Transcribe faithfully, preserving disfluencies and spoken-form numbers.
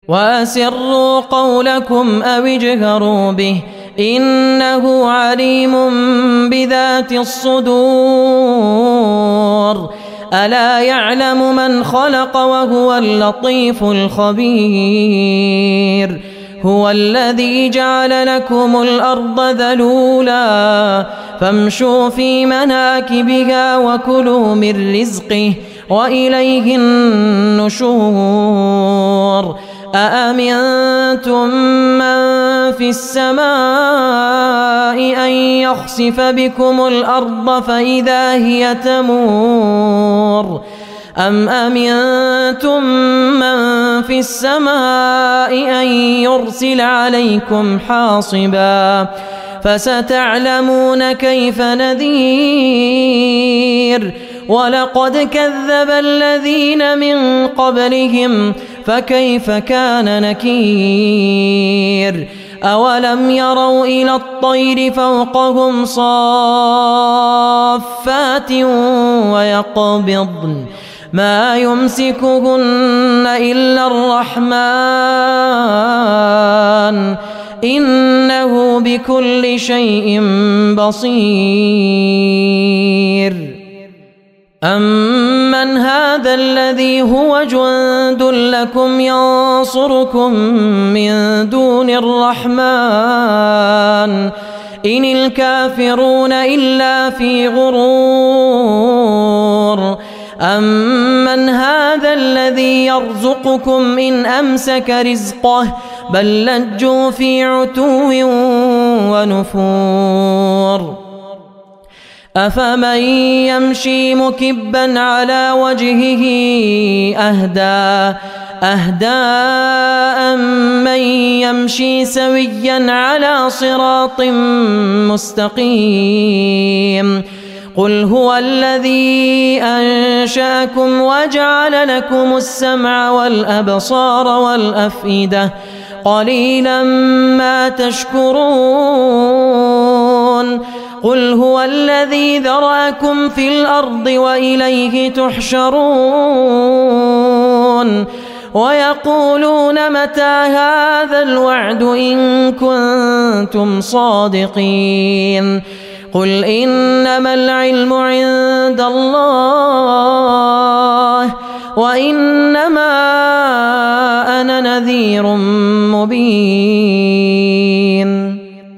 وأسروا قولكم أو اجهروا به إنه عليم بذات الصدور ألا يعلم من خلق وهو اللطيف الخبير هو الذي جعل لكم الأرض ذلولا فامشوا في مناكبها وكلوا من رزقه وإليه النشور أأمنتم من في السماء أن يخسف بكم الأرض فإذا هي تمور أم أمنتم من في السماء أن يرسل عليكم حاصبا فستعلمون كيف نذير ولقد كذب الذين من قبلهم فكيف كان نكير أولم يروا إلى الطير فوقهم صافات ويقبضن ما يمسكهن إلا الرحمن إنه بكل شيء بصير أمن هذا الذي هو جند لكم ينصركم من دون الرحمن إن الكافرون إلا في غرور أمن هذا الذي يرزقكم إن أمسك رزقه بل لجوا في عتو ونفور أفمن يمشي مكبا على وجهه أهدى أهدى أمن يمشي سويا على صراط مستقيم قل هو الذي أنشأكم وجعل لكم السمع والأبصار والأفئدة قليلا ما تشكرون قل هو الذي ذرأكم في الأرض وإليه تحشرون ويقولون متى هذا الوعد إن كنتم صادقين قل إنما العلم عند الله وإنما أنا نذير